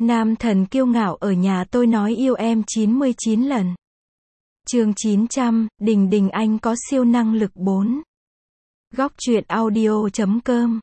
Nam thần kiêu ngạo ở nhà tôi nói yêu em 99 lần. Chương 900, Đình Đình anh có siêu năng lực 4. Góc truyện audio.com.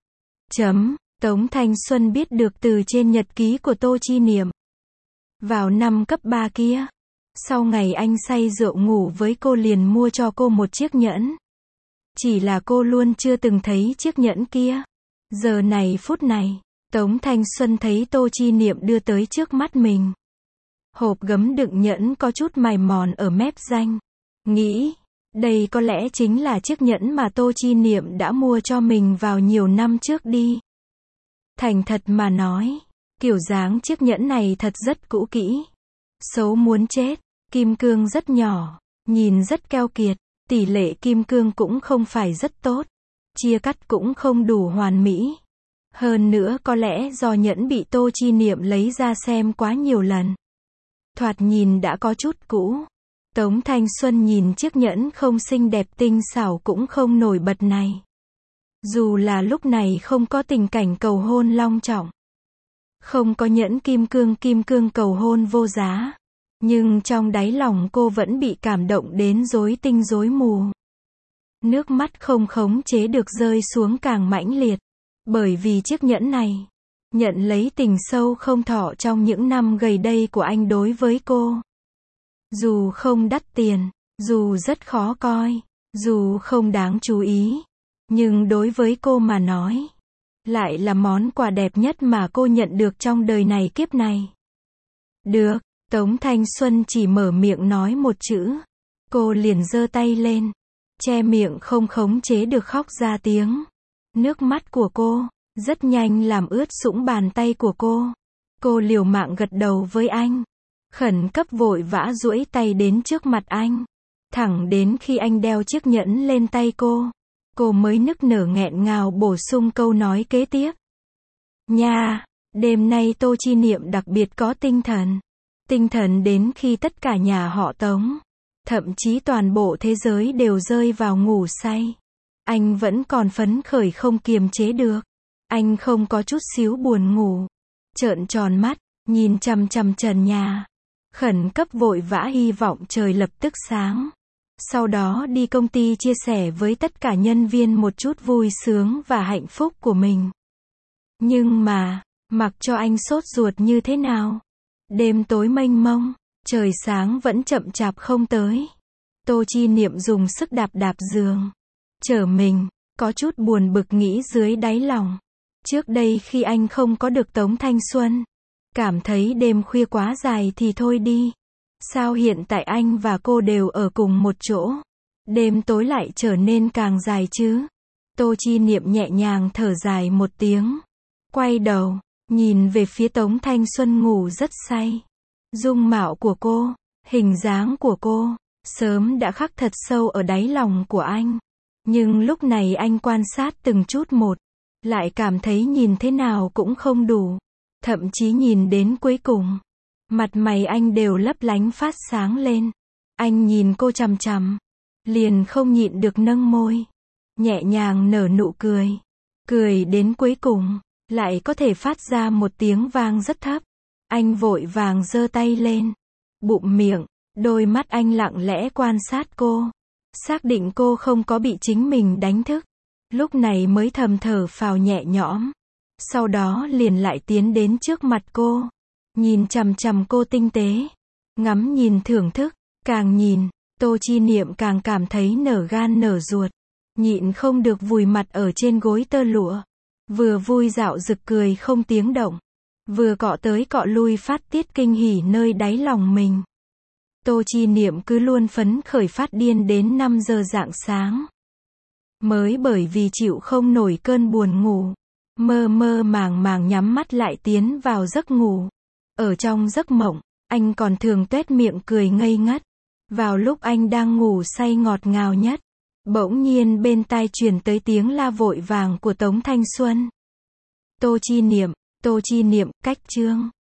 Tống Thanh Xuân biết được từ trên nhật ký của Tô Chi Niệm. Vào năm cấp 3 kia, sau ngày anh say rượu ngủ với cô liền mua cho cô một chiếc nhẫn. Chỉ là cô luôn chưa từng thấy chiếc nhẫn kia. Giờ này phút này, Tống Thanh Xuân thấy Tô Chi Niệm đưa tới trước mắt mình. Hộp gấm đựng nhẫn có chút mài mòn ở mép ranh. Nghĩ, đây có lẽ chính là chiếc nhẫn mà Tô Chi Niệm đã mua cho mình vào nhiều năm trước đi. Thành thật mà nói, kiểu dáng chiếc nhẫn này thật rất cũ kỹ. Xấu muốn chết, kim cương rất nhỏ, nhìn rất keo kiệt, tỷ lệ kim cương cũng không phải rất tốt. Chia cắt cũng không đủ hoàn mỹ. Hơn nữa có lẽ do nhẫn bị Tô Chi Niệm lấy ra xem quá nhiều lần. Thoạt nhìn đã có chút cũ. Tống Thanh Xuân nhìn chiếc nhẫn không xinh đẹp tinh xảo cũng không nổi bật này. Dù là lúc này không có tình cảnh cầu hôn long trọng. Không có nhẫn kim cương cầu hôn vô giá. Nhưng trong đáy lòng cô vẫn bị cảm động đến rối tinh rối mù. Nước mắt không khống chế được rơi xuống càng mãnh liệt. Bởi vì chiếc nhẫn này, nhận lấy tình sâu không thọ trong những năm gần đây của anh đối với cô. Dù không đắt tiền, dù rất khó coi, dù không đáng chú ý, nhưng đối với cô mà nói, lại là món quà đẹp nhất mà cô nhận được trong đời này kiếp này. Được, Tống Thanh Xuân chỉ mở miệng nói một chữ, cô liền giơ tay lên, che miệng không khống chế được khóc ra tiếng. Nước mắt của cô, rất nhanh làm ướt sũng bàn tay của cô. Cô liều mạng gật đầu với anh. Khẩn cấp vội vã duỗi tay đến trước mặt anh. Thẳng đến khi anh đeo chiếc nhẫn lên tay cô mới nức nở nghẹn ngào bổ sung câu nói kế tiếp. Nha, đêm nay Tô Chi Niệm đặc biệt có tinh thần. Tinh thần đến khi tất cả nhà họ Tống, thậm chí toàn bộ thế giới đều rơi vào ngủ say. Anh vẫn còn phấn khởi không kiềm chế được. Anh không có chút xíu buồn ngủ. Trợn tròn mắt, nhìn chằm chằm trần nhà. Khẩn cấp vội vã hy vọng trời lập tức sáng. Sau đó đi công ty chia sẻ với tất cả nhân viên một chút vui sướng và hạnh phúc của mình. Nhưng mà, mặc cho anh sốt ruột như thế nào, đêm tối mênh mông, trời sáng vẫn chậm chạp không tới. Tô Chi Niệm dùng sức đạp giường. Chở mình, có chút buồn bực nghĩ dưới đáy lòng. Trước đây khi anh không có được Tống Thanh Xuân, cảm thấy đêm khuya quá dài thì thôi đi. Sao hiện tại anh và cô đều ở cùng một chỗ, đêm tối lại trở nên càng dài chứ? Tô Chi Niệm nhẹ nhàng thở dài một tiếng. Quay đầu, nhìn về phía Tống Thanh Xuân ngủ rất say. Dung mạo của cô, hình dáng của cô, sớm đã khắc thật sâu ở đáy lòng của anh. Nhưng lúc này anh quan sát từng chút một, lại cảm thấy nhìn thế nào cũng không đủ. Thậm chí nhìn đến cuối cùng, mặt mày anh đều lấp lánh phát sáng lên. Anh nhìn cô chằm chằm, liền không nhịn được nâng môi, nhẹ nhàng nở nụ cười. Cười đến cuối cùng, lại có thể phát ra một tiếng vang rất thấp. Anh vội vàng giơ tay lên, bụm miệng, đôi mắt anh lặng lẽ quan sát cô. Xác định cô không có bị chính mình đánh thức. Lúc này mới thầm thở phào nhẹ nhõm. Sau đó liền lại tiến đến trước mặt cô. Nhìn chằm chằm cô tinh tế. Ngắm nhìn thưởng thức. Càng nhìn, Tô Chi Niệm càng cảm thấy nở gan nở ruột. Nhịn không được vùi mặt ở trên gối tơ lụa. Vừa vui dạo rực cười không tiếng động. Vừa cọ tới cọ lui phát tiết kinh hỉ nơi đáy lòng mình. Tô Chi Niệm cứ luôn phấn khởi phát điên đến 5 giờ rạng sáng. Mới bởi vì chịu không nổi cơn buồn ngủ, mơ mơ màng nhắm mắt lại tiến vào giấc ngủ. Ở trong giấc mộng, anh còn thường tuét miệng cười ngây ngất. Vào lúc anh đang ngủ say ngọt ngào nhất, bỗng nhiên bên tai truyền tới tiếng la vội vàng của Tống Thanh Xuân. Tô Chi Niệm, cách chương.